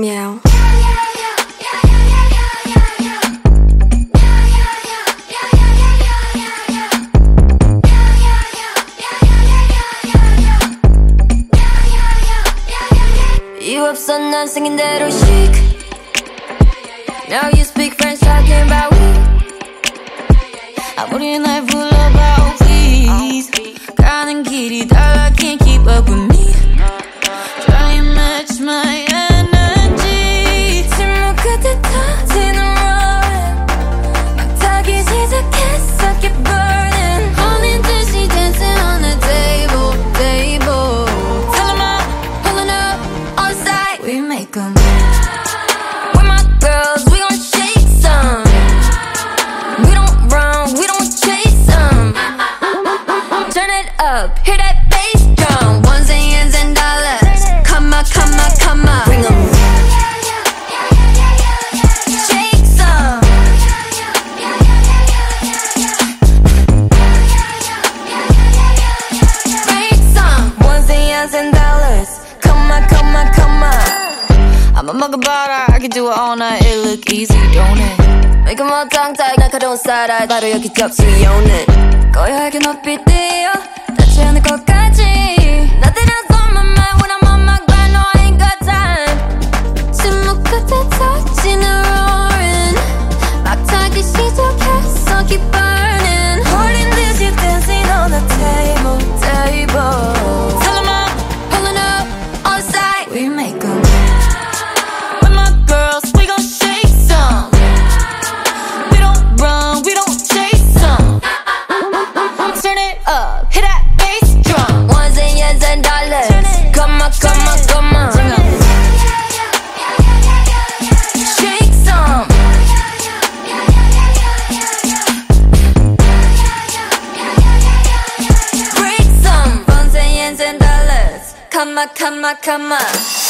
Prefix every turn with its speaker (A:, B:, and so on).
A: Meow.
B: You 없어 난 생긴 대로 chic. Now you speak French talking about we. 아무리 날 불러봐 please. 가는 길이 달라 can't keep up with me. Try and match my energy. 침묵 끝에 터지는 roaring. 막 타기 시작했어 keep burning. 홀린 듯이 dancing on the table, table. Tell 'em I'm pulling up on site. We make 'em. We're my girls, we gon' shake some. We don't run, we don't chase them. Turn it up, hear that bass drum. Ones and years and dollars. Come on, come on, come on. Bring 'em. Shake some. Break some. Ones and years and dollars. Come on, come on, come on. I'm a mug of butter, I can do it all night. It look easy, don't it? Make 'em all tongue-tied, 날카로운 side-eye. 바로 여기 접시 오는. 고요하게 높이 뛰어 닿지 않을 것까지. Nothing else on my mind when I'm on my grind. No, I ain't got time. 침묵 끝에 터지는 roaring. 막 타기 시작했어 keep burning. 홀린 듯이 dancing on the table, table. Tell 'em I'm pulling up on site. We make 'em. With my girls, we gon' shake some. We don't run, we don't chase some. Turn it up, hit that bass drum. Ones and years and dollars. Come on, come on, come on. Shake some. Break some. Ones and years and dollars. Come on, come on, come on.